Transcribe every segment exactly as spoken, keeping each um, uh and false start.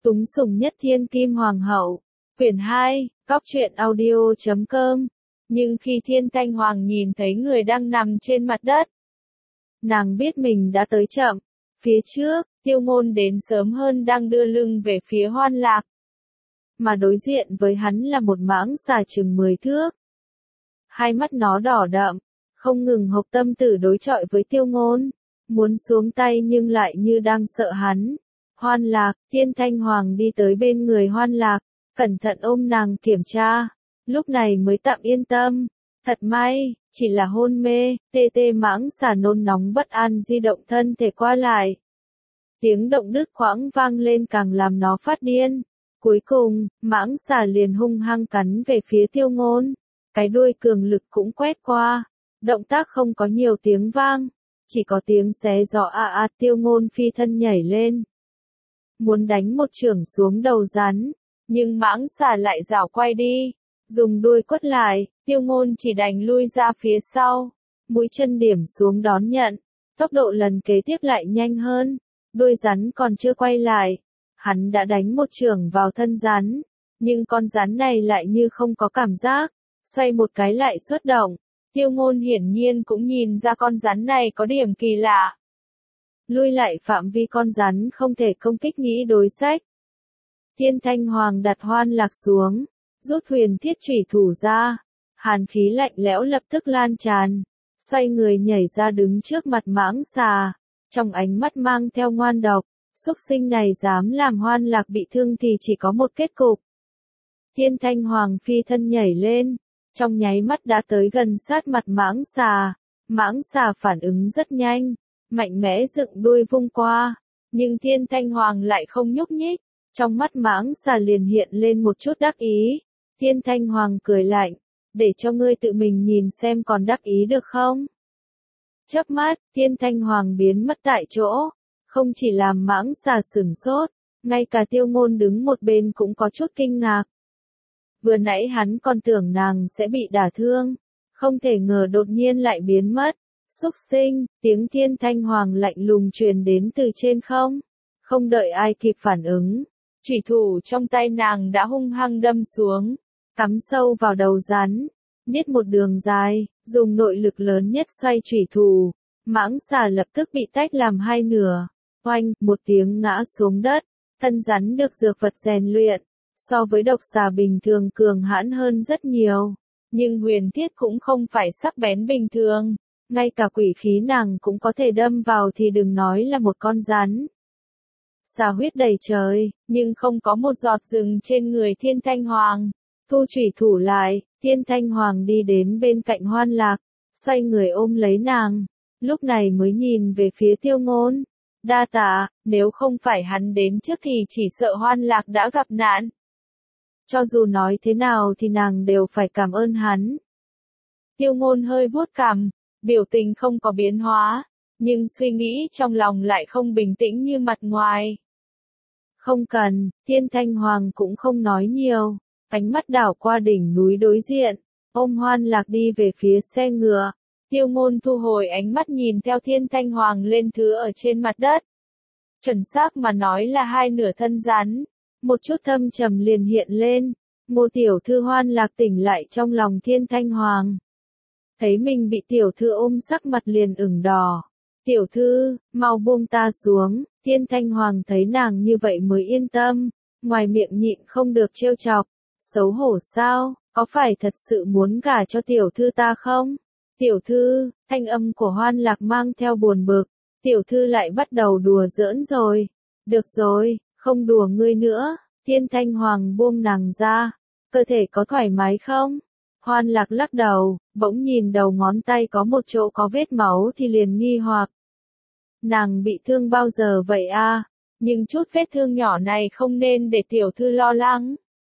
Túng sủng nhất thiên kim hoàng hậu. Quyển hai, cóc truyện audio chấm com. Nhưng khi Thiên Thanh Hoàng nhìn thấy người đang nằm trên mặt đất, nàng biết mình đã tới chậm. Phía trước, Tiêu Ngôn đến sớm hơn đang đưa lưng về phía Hoan Lạc. Mà đối diện với hắn là một mãng xà chừng mười thước. Hai mắt nó đỏ đậm, không ngừng hộc tâm tử đối chọi với Tiêu Ngôn. Muốn xuống tay nhưng lại như đang sợ hắn. Hoan Lạc, Thiên Thanh Hoàng đi tới bên người Hoan Lạc, cẩn thận ôm nàng kiểm tra. Lúc này mới tạm yên tâm. Thật may, chỉ là hôn mê, tê tê mãng xà nôn nóng bất an di động thân thể qua lại. Tiếng động đứt quãng vang lên càng làm nó phát điên. Cuối cùng, mãng xà liền hung hăng cắn về phía Tiêu Ngôn. Cái đuôi cường lực cũng quét qua. Động tác không có nhiều tiếng vang, chỉ có tiếng xé gió a a. Tiêu Ngôn phi thân nhảy lên, muốn đánh một chưởng xuống đầu rắn, nhưng mãng xà lại giảo quay đi, dùng đuôi quất lại. Tiêu Ngôn chỉ đành lui ra phía sau, mũi chân điểm xuống đón nhận. Tốc độ lần kế tiếp lại nhanh hơn, đuôi rắn còn chưa quay lại, hắn đã đánh một chưởng vào thân rắn, nhưng con rắn này lại như không có cảm giác, xoay một cái lại xuất động. Tiêu Ngôn hiển nhiên cũng nhìn ra con rắn này có điểm kỳ lạ. Lui lại phạm vi con rắn không thể công kích nghĩ đối sách. Thiên Thanh Hoàng đặt Hoan Lạc xuống, rút huyền thiết chủy thủ ra. Hàn khí lạnh lẽo lập tức lan tràn, xoay người nhảy ra đứng trước mặt mãng xà, trong ánh mắt mang theo ngoan độc. Súc sinh này dám làm Hoan Lạc bị thương thì chỉ có một kết cục. Thiên Thanh Hoàng phi thân nhảy lên, trong nháy mắt đã tới gần sát mặt mãng xà. Mãng xà phản ứng rất nhanh, mạnh mẽ dựng đuôi vung qua, nhưng Thiên Thanh Hoàng lại không nhúc nhích. Trong mắt mãng xà liền hiện lên một chút đắc ý. Thiên Thanh Hoàng cười lạnh, để cho ngươi tự mình nhìn xem còn đắc ý được không. Chớp mắt, Thiên Thanh Hoàng biến mất tại chỗ, không chỉ làm mãng xà sửng sốt, ngay cả Tiêu Ngôn đứng một bên cũng có chút kinh ngạc. Vừa nãy hắn còn tưởng nàng sẽ bị đả thương, không thể ngờ đột nhiên lại biến mất. Súc sinh, tiếng Thiên Thanh Hoàng lạnh lùng truyền đến từ trên không. Không đợi ai kịp phản ứng, chủy thủ trong tay nàng đã hung hăng đâm xuống, cắm sâu vào đầu rắn, niết một đường dài, dùng nội lực lớn nhất xoay chủy thủ. Mãng xà lập tức bị tách làm hai nửa, oanh, một tiếng ngã xuống đất. Thân rắn được dược vật rèn luyện, so với độc xà bình thường cường hãn hơn rất nhiều, nhưng huyền thiết cũng không phải sắc bén bình thường, ngay cả quỷ khí nàng cũng có thể đâm vào thì đừng nói là một con rắn. Xà huyết đầy trời, nhưng không có một giọt dừng trên người Thiên Thanh Hoàng. Thu chủy thủ lại, Thiên Thanh Hoàng đi đến bên cạnh Hoan Lạc, xoay người ôm lấy nàng, lúc này mới nhìn về phía Tiêu Ngôn. Đa tạ, nếu không phải hắn đến trước thì chỉ sợ Hoan Lạc đã gặp nạn. Cho dù nói thế nào thì nàng đều phải cảm ơn hắn. Tiêu Ngôn hơi vuốt cằm, biểu tình không có biến hóa, nhưng suy nghĩ trong lòng lại không bình tĩnh như mặt ngoài. Không cần, Thiên Thanh Hoàng cũng không nói nhiều, ánh mắt đảo qua đỉnh núi đối diện, ôm Hoan Lạc đi về phía xe ngựa. Tiêu Ngôn thu hồi ánh mắt nhìn theo Thiên Thanh Hoàng lên thứ ở trên mặt đất. Chuẩn xác mà nói là hai nửa thân rắn. Một chút thâm trầm liền hiện lên. Ngô tiểu thư. Hoan Lạc tỉnh lại trong lòng Thiên Thanh Hoàng. Thấy mình bị tiểu thư ôm sắc mặt liền ửng đỏ. Tiểu thư, mau buông ta xuống. Thiên Thanh Hoàng thấy nàng như vậy mới yên tâm. Ngoài miệng nhịn không được trêu chọc. Xấu hổ sao, có phải thật sự muốn gả cho tiểu thư ta không? Tiểu thư, thanh âm của Hoan Lạc mang theo buồn bực. Tiểu thư lại bắt đầu đùa giỡn rồi. Được rồi, không đùa ngươi nữa. Thiên Thanh Hoàng buông nàng ra. Cơ thể có thoải mái không? Hoan Lạc lắc đầu, bỗng nhìn đầu ngón tay có một chỗ có vết máu thì liền nghi hoặc. Nàng bị thương bao giờ vậy a? Nhưng chút vết thương nhỏ này không nên để tiểu thư lo lắng.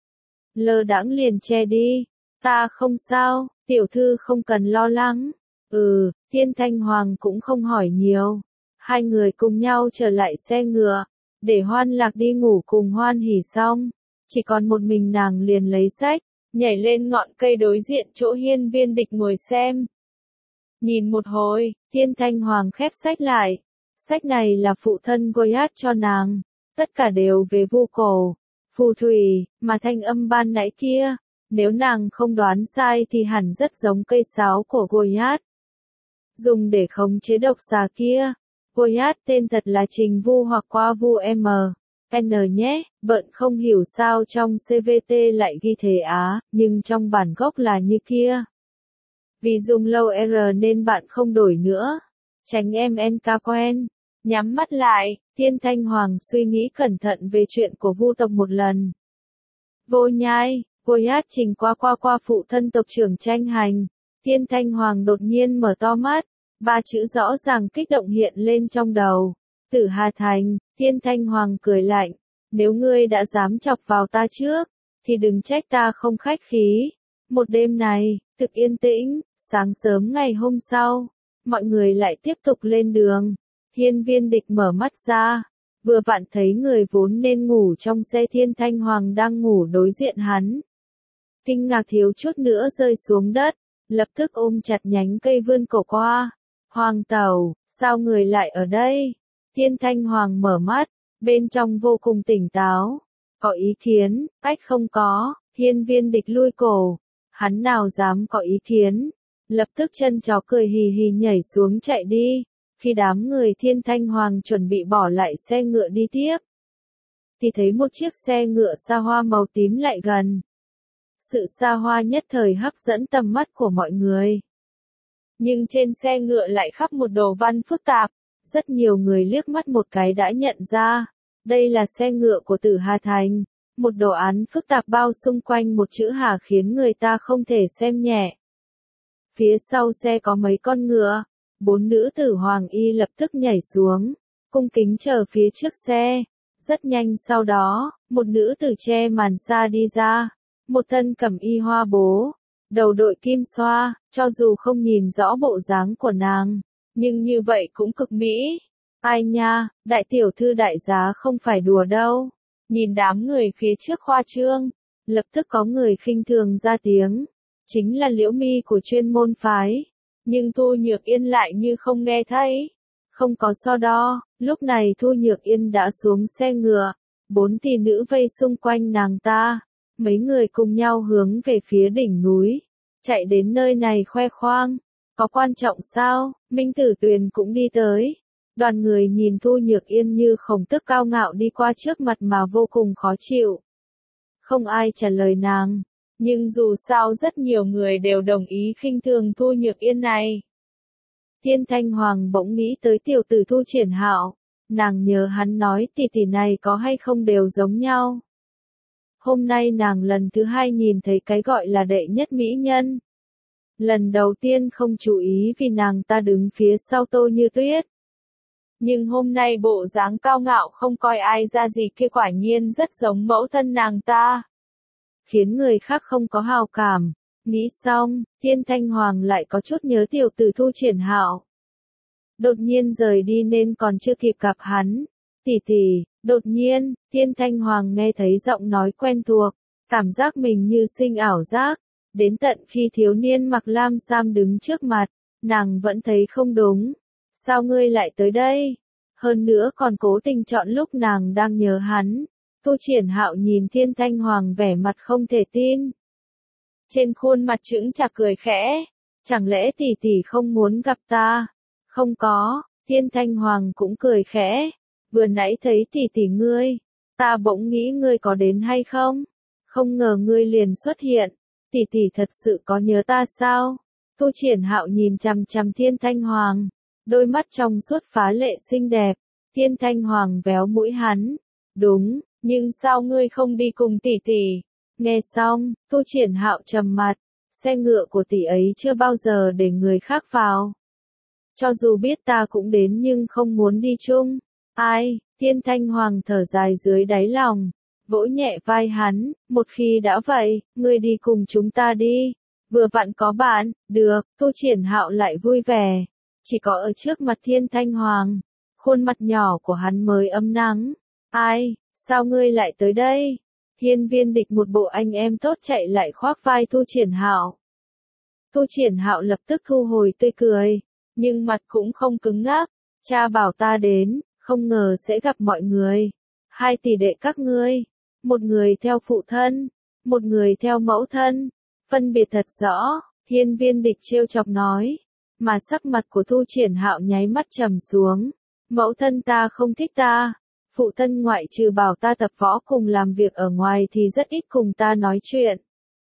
Lơ đãng liền che đi. Ta không sao, tiểu thư không cần lo lắng. Ừ, Thiên Thanh Hoàng cũng không hỏi nhiều. Hai người cùng nhau trở lại xe ngựa, để Hoan Lạc đi ngủ cùng Hoan Hỉ xong. Chỉ còn một mình nàng liền lấy sách, nhảy lên ngọn cây đối diện chỗ Hiên Viên Địch ngồi xem. Nhìn một hồi, Thiên Thanh Hoàng khép sách lại. Sách này là phụ thân Goliath cho nàng. Tất cả đều về vu cổ, phù thủy, mà thanh âm ban nãy kia, nếu nàng không đoán sai thì hẳn rất giống cây sáo của Goliath. Dùng để khống chế độc xà kia. Goliath tên thật là Trình Vu hoặc qua Vu M. N nhé, bận không hiểu sao trong C V T lại ghi thế á, nhưng trong bản gốc là như kia. Vì dùng lâu R nên bạn không đổi nữa. Tránh em N K quen. Nhắm mắt lại, Thiên Thanh Hoàng suy nghĩ cẩn thận về chuyện của Vu tộc một lần. Vô nhai, Goliath Trình qua qua qua phụ thân tộc trưởng tranh hành. Thiên Thanh Hoàng đột nhiên mở to mắt, ba chữ rõ ràng kích động hiện lên trong đầu. Tử Hà Thành, Thiên Thanh Hoàng cười lạnh, nếu ngươi đã dám chọc vào ta trước, thì đừng trách ta không khách khí. Một đêm này, thực yên tĩnh, sáng sớm ngày hôm sau, mọi người lại tiếp tục lên đường. Hiên Viên Địch mở mắt ra, vừa vặn thấy người vốn nên ngủ trong xe Thiên Thanh Hoàng đang ngủ đối diện hắn. Kinh ngạc thiếu chút nữa rơi xuống đất, lập tức ôm chặt nhánh cây vươn cổ qua. Hoàng tẩu, sao người lại ở đây? Thiên Thanh Hoàng mở mắt, bên trong vô cùng tỉnh táo. Có ý kiến, ách không có, Hiên Viên Địch lui cổ. Hắn nào dám có ý kiến, lập tức chân chó cười hì hì nhảy xuống chạy đi. Khi đám người Thiên Thanh Hoàng chuẩn bị bỏ lại xe ngựa đi tiếp, thì thấy một chiếc xe ngựa xa hoa màu tím lại gần. Sự xa hoa nhất thời hấp dẫn tầm mắt của mọi người. Nhưng trên xe ngựa lại khắc một đồ văn phức tạp, rất nhiều người liếc mắt một cái đã nhận ra, đây là xe ngựa của Tử Hà Thành. Một đồ án phức tạp bao xung quanh một chữ Hà khiến người ta không thể xem nhẹ. Phía sau xe có mấy con ngựa, bốn nữ tử hoàng y lập tức nhảy xuống, cung kính chờ phía trước xe. Rất nhanh sau đó, một nữ tử che màn sa đi ra, một thân cẩm y hoa bố, đầu đội kim xoa, cho dù không nhìn rõ bộ dáng của nàng, nhưng như vậy cũng cực mỹ. Ai nha, đại tiểu thư đại giá không phải đùa đâu. Nhìn đám người phía trước khoa trương, lập tức có người khinh thường ra tiếng, chính là Liễu Mi của chuyên môn phái. Nhưng Thu Nhược Yên lại như không nghe thấy. Không có so đo, lúc này Thu Nhược Yên đã xuống xe ngựa, bốn tỷ nữ vây xung quanh nàng ta. Mấy người cùng nhau hướng về phía đỉnh núi, chạy đến nơi này khoe khoang. Có quan trọng sao? Minh Tử Tuyền cũng đi tới. Đoàn người nhìn Thu Nhược Yên như khổng tước cao ngạo đi qua trước mặt mà vô cùng khó chịu. Không ai trả lời nàng, nhưng dù sao rất nhiều người đều đồng ý khinh thường Thu Nhược Yên này. Thiên Thanh Hoàng bỗng nghĩ tới tiểu tử Thu Triển Hạo, nàng nhớ hắn nói tỷ tỷ này có hay không đều giống nhau. Hôm nay nàng lần thứ hai nhìn thấy cái gọi là đệ nhất mỹ nhân. Lần đầu tiên không chú ý vì nàng ta đứng phía sau Tô Như Tuyết. Nhưng hôm nay bộ dáng cao ngạo không coi ai ra gì kia quả nhiên rất giống mẫu thân nàng ta. Khiến người khác không có hào cảm. Nghĩ xong, Thiên Thanh Hoàng lại có chút nhớ tiểu tử Thu Triển Hạo. Đột nhiên rời đi nên còn chưa kịp gặp hắn. Tỷ tỷ, đột nhiên, Thiên Thanh Hoàng nghe thấy giọng nói quen thuộc, cảm giác mình như sinh ảo giác. Đến tận khi thiếu niên mặc lam sam đứng trước mặt, nàng vẫn thấy không đúng. Sao ngươi lại tới đây? Hơn nữa còn cố tình chọn lúc nàng đang nhớ hắn. Thu Triển Hạo nhìn Thiên Thanh Hoàng vẻ mặt không thể tin. Trên khuôn mặt chững chạc cười khẽ. Chẳng lẽ tỷ tỷ không muốn gặp ta? Không có, Thiên Thanh Hoàng cũng cười khẽ. Vừa nãy thấy tỷ tỷ ngươi, ta bỗng nghĩ ngươi có đến hay không? Không ngờ ngươi liền xuất hiện. Tỷ tỷ thật sự có nhớ ta sao? Thu Triển Hạo nhìn chằm chằm Thiên Thanh Hoàng, đôi mắt trong suốt phá lệ xinh đẹp. Thiên Thanh Hoàng véo mũi hắn. Đúng, nhưng sao ngươi không đi cùng tỷ tỷ? Nghe xong, Thu Triển Hạo trầm mặt. Xe ngựa của tỷ ấy chưa bao giờ để người khác vào. Cho dù biết ta cũng đến nhưng không muốn đi chung. Ai? Thiên Thanh Hoàng thở dài dưới đáy lòng, vỗ nhẹ vai hắn. Một khi đã vậy, ngươi đi cùng chúng ta đi. Vừa vặn có bạn. Được. Thu Triển Hạo lại vui vẻ. Chỉ có ở trước mặt Thiên Thanh Hoàng, khuôn mặt nhỏ của hắn mới ấm nắng. Ai? Sao ngươi lại tới đây? Hiên Viên Địch một bộ anh em tốt chạy lại khoác vai Thu Triển Hạo. Thu Triển Hạo lập tức thu hồi tươi cười, nhưng mặt cũng không cứng ngắc. Cha bảo ta đến, không ngờ sẽ gặp mọi người. Hai tỷ đệ các ngươi, một người theo phụ thân, một người theo mẫu thân, phân biệt thật rõ, Hiên Viên Địch trêu chọc nói, mà sắc mặt của Thu Triển Hạo nháy mắt trầm xuống, mẫu thân ta không thích ta, phụ thân ngoại trừ bảo ta tập võ cùng làm việc ở ngoài thì rất ít cùng ta nói chuyện.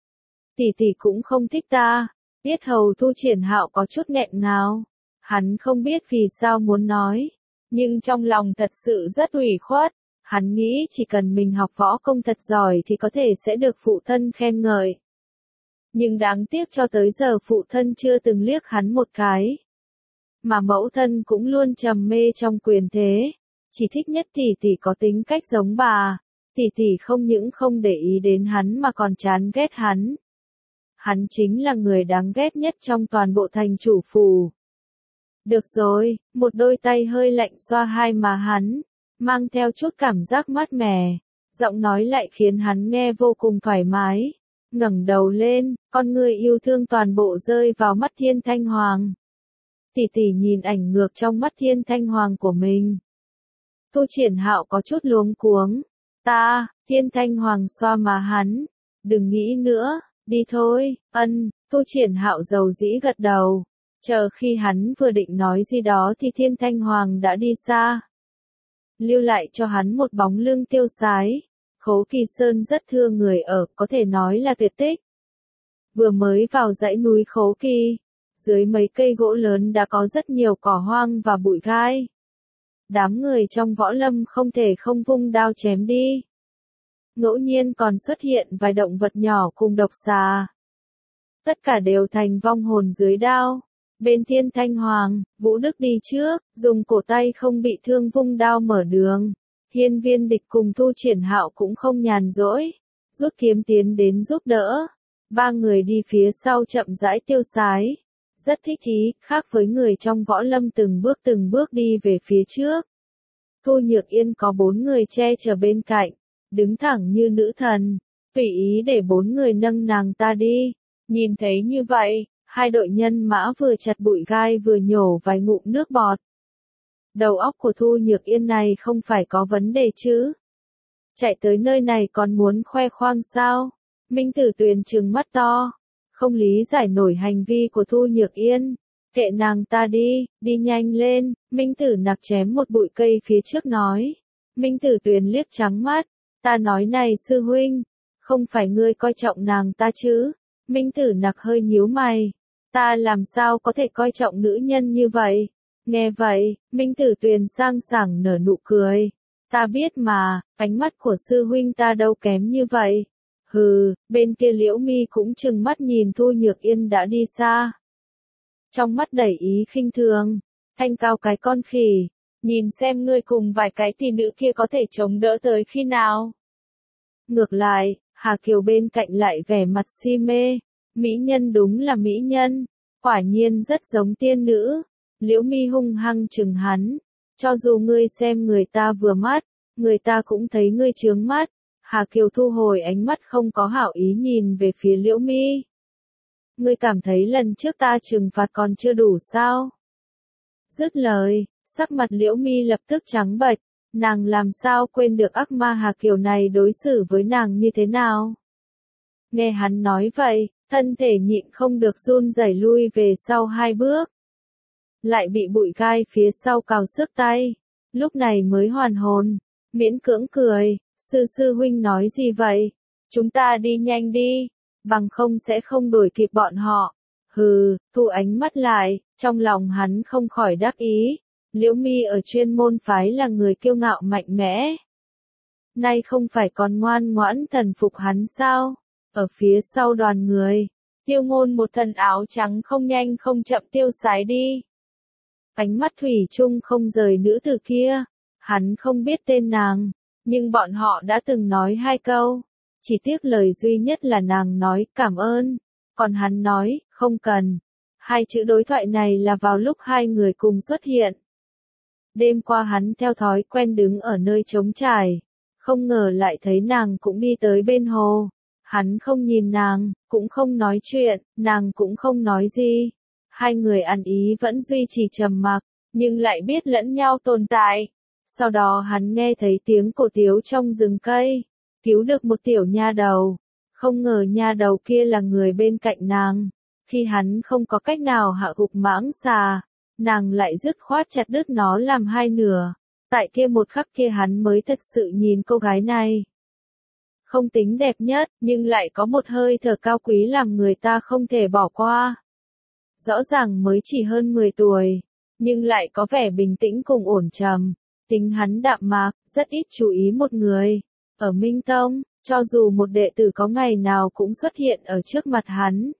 Tỷ tỷ cũng không thích ta, yết hầu Thu Triển Hạo có chút nghẹn ngào, hắn không biết vì sao muốn nói, nhưng trong lòng thật sự rất ủy khuất. Hắn nghĩ chỉ cần mình học võ công thật giỏi thì có thể sẽ được phụ thân khen ngợi. Nhưng đáng tiếc cho tới giờ phụ thân chưa từng liếc hắn một cái. Mà mẫu thân cũng luôn trầm mê trong quyền thế. Chỉ thích nhất tỷ tỷ có tính cách giống bà. Tỷ tỷ không những không để ý đến hắn mà còn chán ghét hắn. Hắn chính là người đáng ghét nhất trong toàn bộ thành chủ phủ. Được rồi, một đôi tay hơi lạnh xoa hai má hắn. Mang theo chút cảm giác mát mẻ, giọng nói lại khiến hắn nghe vô cùng thoải mái. Ngẩng đầu lên, con người yêu thương toàn bộ rơi vào mắt Thiên Thanh Hoàng. Tỷ tỷ nhìn ảnh ngược trong mắt Thiên Thanh Hoàng của mình. Thu Triển Hạo có chút luống cuống. Ta, Thiên Thanh Hoàng xoa má hắn. Đừng nghĩ nữa, đi thôi, ân, Thu Triển Hạo dầu dĩ gật đầu. Chờ khi hắn vừa định nói gì đó thì Thiên Thanh Hoàng đã đi xa. Lưu lại cho hắn một bóng lưng tiêu sái. Khấu Kỳ Sơn rất thưa người ở, có thể nói là tuyệt tích. Vừa mới vào dãy núi Khấu Kỳ, dưới mấy cây gỗ lớn đã có rất nhiều cỏ hoang và bụi gai. Đám người trong võ lâm không thể không vung đao chém đi. Ngẫu nhiên còn xuất hiện vài động vật nhỏ cùng độc xà. Tất cả đều thành vong hồn dưới đao. Bên Thiên Thanh Hoàng, Vũ Đức đi trước, dùng cổ tay không bị thương vung đao mở đường. Hiên Viên Địch cùng Thu Triển Hạo cũng không nhàn rỗi, rút kiếm tiến đến giúp đỡ. Ba người đi phía sau chậm rãi tiêu sái, rất thích thú, khác với người trong võ lâm từng bước từng bước đi về phía trước. Thu Nhược Yên có bốn người che chở bên cạnh, đứng thẳng như nữ thần, tùy ý để bốn người nâng nàng ta đi. Nhìn thấy như vậy, hai đội nhân mã vừa chặt bụi gai vừa nhổ vài ngụm nước bọt. Đầu óc của Thu Nhược Yên này không phải có vấn đề chứ? Chạy tới nơi này còn muốn khoe khoang sao? Minh Tử Tuyền trừng mắt to, không lý giải nổi hành vi của Thu Nhược Yên. Kệ nàng ta đi, đi nhanh lên. Minh Tử Nặc chém một bụi cây phía trước nói. Minh Tử Tuyền liếc trắng mắt, ta nói này sư huynh, không phải ngươi coi trọng nàng ta chứ? Minh Tử Nặc hơi nhíu mày, ta làm sao có thể coi trọng nữ nhân như vậy? Nghe vậy, Minh Tử Tuyền sang sảng nở nụ cười. Ta biết mà, ánh mắt của sư huynh ta đâu kém như vậy. Hừ, bên kia Liễu Mi cũng trừng mắt nhìn Thu Nhược Yên đã đi xa. Trong mắt đầy ý khinh thường, thanh cao cái con khỉ, nhìn xem ngươi cùng vài cái tỷ nữ kia có thể chống đỡ tới khi nào. Ngược lại, Hà Kiều bên cạnh lại vẻ mặt si mê, mỹ nhân đúng là mỹ nhân, quả nhiên rất giống tiên nữ. Liễu Mi hung hăng chừng hắn, cho dù ngươi xem người ta vừa mắt, người ta cũng thấy ngươi chướng mắt. Hà Kiều thu hồi ánh mắt không có hảo ý nhìn về phía Liễu Mi. Ngươi cảm thấy lần trước ta trừng phạt còn chưa đủ sao? Dứt lời, sắc mặt Liễu Mi lập tức trắng bệch, nàng làm sao quên được ác ma Hà Kiều này đối xử với nàng như thế nào? Nghe hắn nói vậy, thân thể nhịn không được run rẩy lui về sau hai bước. Lại bị bụi gai phía sau cào xước tay, lúc này mới hoàn hồn, miễn cưỡng cười, sư sư huynh nói gì vậy? Chúng ta đi nhanh đi, bằng không sẽ không đuổi kịp bọn họ. Hừ, thu ánh mắt lại, trong lòng hắn không khỏi đắc ý, Liễu Mi ở chuyên môn phái là người kiêu ngạo mạnh mẽ. Nay không phải còn ngoan ngoãn thần phục hắn sao? Ở phía sau đoàn người, Tiêu Ngôn một thân áo trắng không nhanh không chậm tiêu sái đi. Ánh mắt thủy chung không rời nữ tử kia, hắn không biết tên nàng, nhưng bọn họ đã từng nói hai câu, chỉ tiếc lời duy nhất là nàng nói cảm ơn, còn hắn nói không cần. Hai chữ đối thoại này là vào lúc hai người cùng xuất hiện. Đêm qua hắn theo thói quen đứng ở nơi trống trải, không ngờ lại thấy nàng cũng đi tới bên hồ. Hắn không nhìn nàng, cũng không nói chuyện, nàng cũng không nói gì. Hai người ăn ý vẫn duy trì trầm mặc, nhưng lại biết lẫn nhau tồn tại. Sau đó hắn nghe thấy tiếng cổ tiếu trong rừng cây, cứu được một tiểu nha đầu. Không ngờ nha đầu kia là người bên cạnh nàng. Khi hắn không có cách nào hạ gục mãng xà, nàng lại dứt khoát chặt đứt nó làm hai nửa. Tại kia một khắc kia hắn mới thật sự nhìn cô gái này. Không tính đẹp nhất, nhưng lại có một hơi thở cao quý làm người ta không thể bỏ qua. Rõ ràng mới chỉ hơn mười tuổi, nhưng lại có vẻ bình tĩnh cùng ổn trầm. Tính hắn đạm mạc, rất ít chú ý một người. Ở Minh Tông, cho dù một đệ tử có ngày nào cũng xuất hiện ở trước mặt hắn,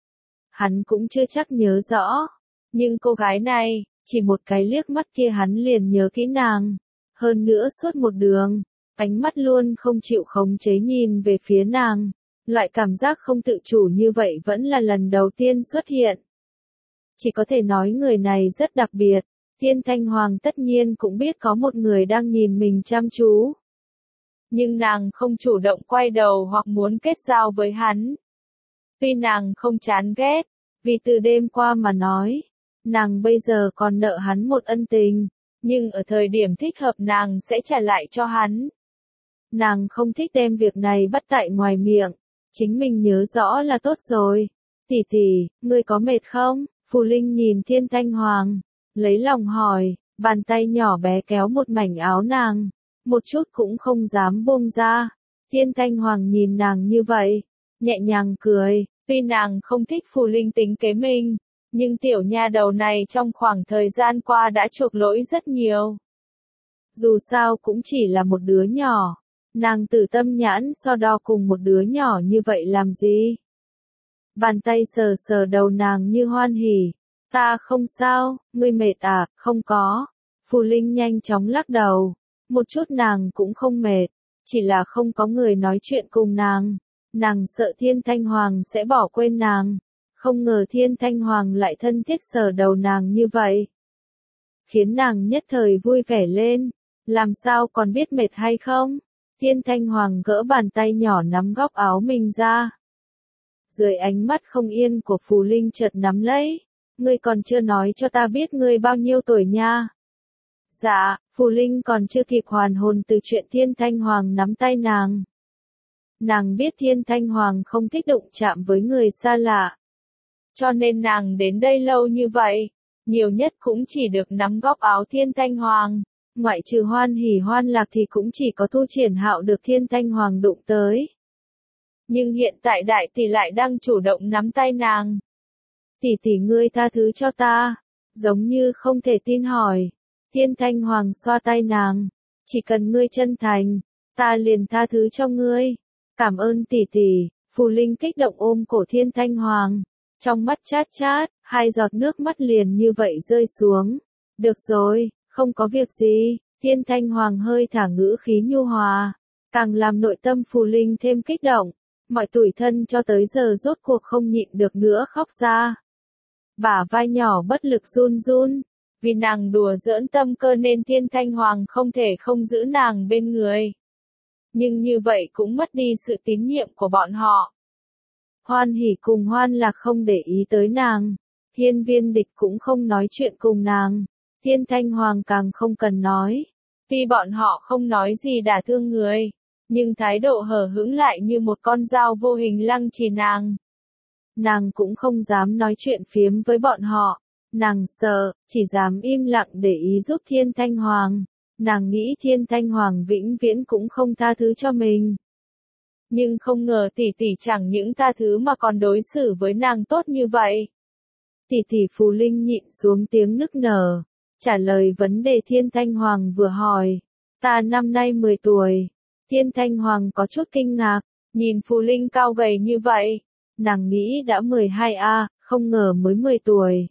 hắn cũng chưa chắc nhớ rõ. Nhưng cô gái này, chỉ một cái liếc mắt kia hắn liền nhớ kỹ nàng. Hơn nữa suốt một đường, ánh mắt luôn không chịu khống chế nhìn về phía nàng. Loại cảm giác không tự chủ như vậy vẫn là lần đầu tiên xuất hiện. Chỉ có thể nói người này rất đặc biệt. Thiên Thanh Hoàng tất nhiên cũng biết có một người đang nhìn mình chăm chú. Nhưng nàng không chủ động quay đầu hoặc muốn kết giao với hắn. Tuy nàng không chán ghét, vì từ đêm qua mà nói, nàng bây giờ còn nợ hắn một ân tình, nhưng ở thời điểm thích hợp nàng sẽ trả lại cho hắn. Nàng không thích đem việc này bắt tại ngoài miệng, chính mình nhớ rõ là tốt rồi. Tỷ tỷ, ngươi có mệt không? Phù Linh nhìn Thiên Thanh Hoàng, lấy lòng hỏi, bàn tay nhỏ bé kéo một mảnh áo nàng, một chút cũng không dám buông ra. Thiên Thanh Hoàng nhìn nàng như vậy, nhẹ nhàng cười, tuy nàng không thích Phù Linh tính kế mình, nhưng tiểu nha đầu này trong khoảng thời gian qua đã chuộc lỗi rất nhiều. Dù sao cũng chỉ là một đứa nhỏ, nàng tử tâm nhãn so đo cùng một đứa nhỏ như vậy làm gì? Bàn tay sờ sờ đầu nàng như hoan hỉ. Ta không sao, ngươi mệt à? Không có. Phù Linh nhanh chóng lắc đầu. Một chút nàng cũng không mệt, chỉ là không có người nói chuyện cùng nàng. Nàng sợ Thiên Thanh Hoàng sẽ bỏ quên nàng. Không ngờ Thiên Thanh Hoàng lại thân thiết sờ đầu nàng như vậy. Khiến nàng nhất thời vui vẻ lên. Làm sao còn biết mệt hay không? Thiên Thanh Hoàng gỡ bàn tay nhỏ nắm góc áo mình ra. Dưới ánh mắt không yên của Phù Linh chợt nắm lấy. Ngươi còn chưa nói cho ta biết ngươi bao nhiêu tuổi nha. Dạ, Phù Linh còn chưa kịp hoàn hồn từ chuyện Thiên Thanh Hoàng nắm tay nàng. Nàng biết Thiên Thanh Hoàng không thích đụng chạm với người xa lạ. Cho nên nàng đến đây lâu như vậy, nhiều nhất cũng chỉ được nắm góc áo Thiên Thanh Hoàng. Ngoại trừ Hoan Hỉ Hoan Lạc thì cũng chỉ có Thu Triển Hạo được Thiên Thanh Hoàng đụng tới. Nhưng hiện tại đại tỷ lại đang chủ động nắm tay nàng. Tỷ tỷ ngươi tha thứ cho ta, giống như không thể tin hỏi. Thiên Thanh Hoàng xoa tay nàng, chỉ cần ngươi chân thành, ta liền tha thứ cho ngươi. Cảm ơn tỷ tỷ. Phù Linh kích động ôm cổ Thiên Thanh Hoàng, trong mắt chát chát, hai giọt nước mắt liền như vậy rơi xuống. Được rồi, không có việc gì. Thiên Thanh Hoàng hơi thả ngữ khí nhu hòa, càng làm nội tâm Phù Linh thêm kích động. Mọi tủi thân cho tới giờ rốt cuộc không nhịn được nữa khóc ra. Bả vai nhỏ bất lực run run, vì nàng đùa giỡn tâm cơ nên Thiên Thanh Hoàng không thể không giữ nàng bên người. Nhưng như vậy cũng mất đi sự tín nhiệm của bọn họ. Hoan Hỉ cùng Hoan Lạc không để ý tới nàng, Hiên Viên Địch cũng không nói chuyện cùng nàng, Thiên Thanh Hoàng càng không cần nói. Tuy bọn họ không nói gì đả thương người, nhưng thái độ hờ hững lại như một con dao vô hình lăng trì nàng. Nàng cũng không dám nói chuyện phiếm với bọn họ. Nàng sợ, chỉ dám im lặng để ý giúp Thiên Thanh Hoàng. Nàng nghĩ Thiên Thanh Hoàng vĩnh viễn cũng không tha thứ cho mình. Nhưng không ngờ tỷ tỷ chẳng những tha thứ mà còn đối xử với nàng tốt như vậy. Tỷ tỷ Phù Linh nhịn xuống tiếng nức nở, trả lời vấn đề Thiên Thanh Hoàng vừa hỏi. Ta năm nay mười tuổi. Thiên Thanh Hoàng có chút kinh ngạc, nhìn Phù Linh cao gầy như vậy. Nàng nghĩ đã mười hai a, không ngờ mới mười tuổi.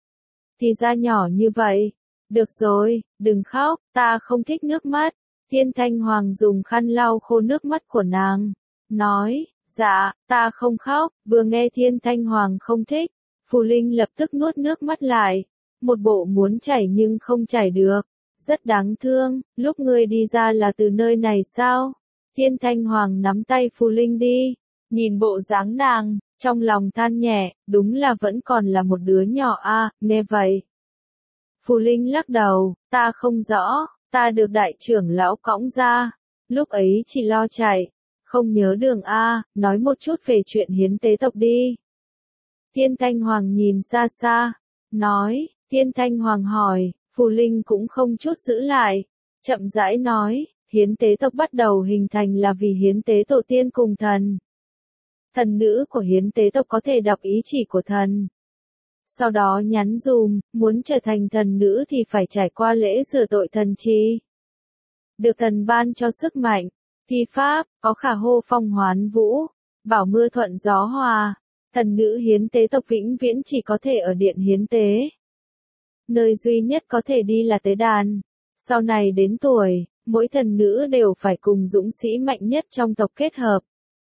Thì ra nhỏ như vậy. Được rồi, đừng khóc, ta không thích nước mắt. Thiên Thanh Hoàng dùng khăn lau khô nước mắt của nàng. Nói, dạ, ta không khóc. Vừa nghe Thiên Thanh Hoàng không thích, Phù Linh lập tức nuốt nước mắt lại. Một bộ muốn chảy nhưng không chảy được. Rất đáng thương, lúc ngươi đi ra là từ nơi này sao? Thiên Thanh Hoàng nắm tay Phù Linh đi. Nhìn bộ dáng nàng, trong lòng than nhẹ, đúng là vẫn còn là một đứa nhỏ a. À, nghe vậy. Phù Linh lắc đầu, ta không rõ, ta được đại trưởng lão cõng ra, lúc ấy chỉ lo chạy, không nhớ đường a, nói một chút về chuyện hiến tế tộc đi. Thiên Thanh Hoàng nhìn xa xa, nói, Thiên Thanh Hoàng hỏi, Phù Linh cũng không chút giữ lại, chậm rãi nói, hiến tế tộc bắt đầu hình thành là vì hiến tế tổ tiên cùng thần. Thần nữ của hiến tế tộc có thể đọc ý chỉ của thần. Sau đó nhắn dùm, muốn trở thành thần nữ thì phải trải qua lễ rửa tội thần chi. Được thần ban cho sức mạnh, thi pháp, có khả hô phong hoán vũ, bảo mưa thuận gió hòa. Thần nữ hiến tế tộc vĩnh viễn chỉ có thể ở điện hiến tế. Nơi duy nhất có thể đi là tế đàn. Sau này đến tuổi, mỗi thần nữ đều phải cùng dũng sĩ mạnh nhất trong tộc kết hợp.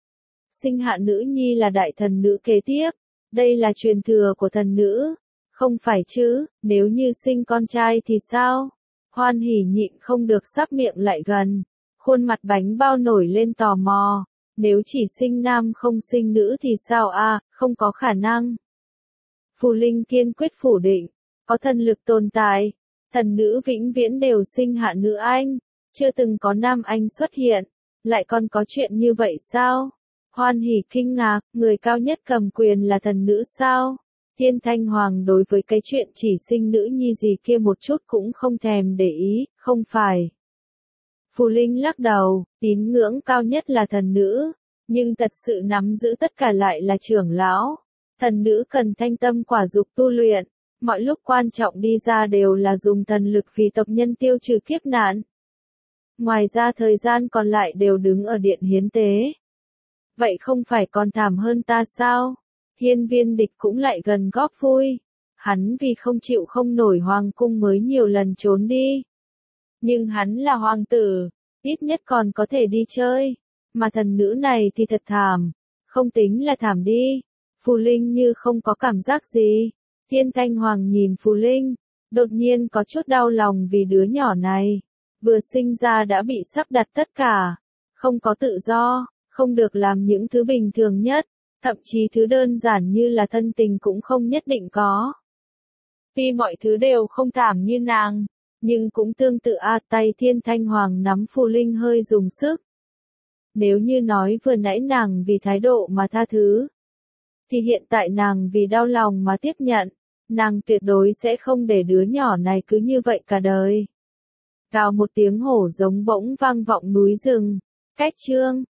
Sinh hạ nữ nhi là đại thần nữ kế tiếp. Đây là truyền thừa của thần nữ. Không phải chứ, nếu như sinh con trai thì sao? Hoan hỉ nhịn không được sắp miệng lại gần. Khuôn mặt bánh bao nổi lên tò mò. Nếu chỉ sinh nam không sinh nữ thì sao a? À, không có khả năng. Phù Linh kiên quyết phủ định. Có thần lực tồn tại. Thần nữ vĩnh viễn đều sinh hạ nữ anh. Chưa từng có nam anh xuất hiện. Lại còn có chuyện như vậy sao? Hoan hỉ kinh ngạc, người cao nhất cầm quyền là thần nữ sao? Thiên Thanh Hoàng đối với cái chuyện chỉ sinh nữ nhi gì kia một chút cũng không thèm để ý, không phải. Phù Linh lắc đầu, tín ngưỡng cao nhất là thần nữ, nhưng thật sự nắm giữ tất cả lại là trưởng lão. Thần nữ cần thanh tâm quả dục tu luyện, mọi lúc quan trọng đi ra đều là dùng thần lực vì tộc nhân tiêu trừ kiếp nạn. Ngoài ra thời gian còn lại đều đứng ở điện hiến tế. Vậy không phải còn thảm hơn ta sao? Hiên Viên Địch cũng lại gần góp vui. Hắn vì không chịu không nổi hoàng cung mới nhiều lần trốn đi. Nhưng hắn là hoàng tử, ít nhất còn có thể đi chơi. Mà thần nữ này thì thật thảm. Không tính là thảm đi. Phù Linh như không có cảm giác gì. Thiên Thanh Hoàng nhìn Phù Linh, đột nhiên có chút đau lòng vì đứa nhỏ này. Vừa sinh ra đã bị sắp đặt tất cả. Không có tự do, không được làm những thứ bình thường nhất. Thậm chí thứ đơn giản như là thân tình cũng không nhất định có. Tuy mọi thứ đều không thảm như nàng, nhưng cũng tương tự a. Tay Thiên Thanh Hoàng nắm Phù Linh hơi dùng sức. Nếu như nói vừa nãy nàng vì thái độ mà tha thứ, thì hiện tại nàng vì đau lòng mà tiếp nhận, nàng tuyệt đối sẽ không để đứa nhỏ này cứ như vậy cả đời. Gào một tiếng hổ giống bỗng vang vọng núi rừng, cách chương.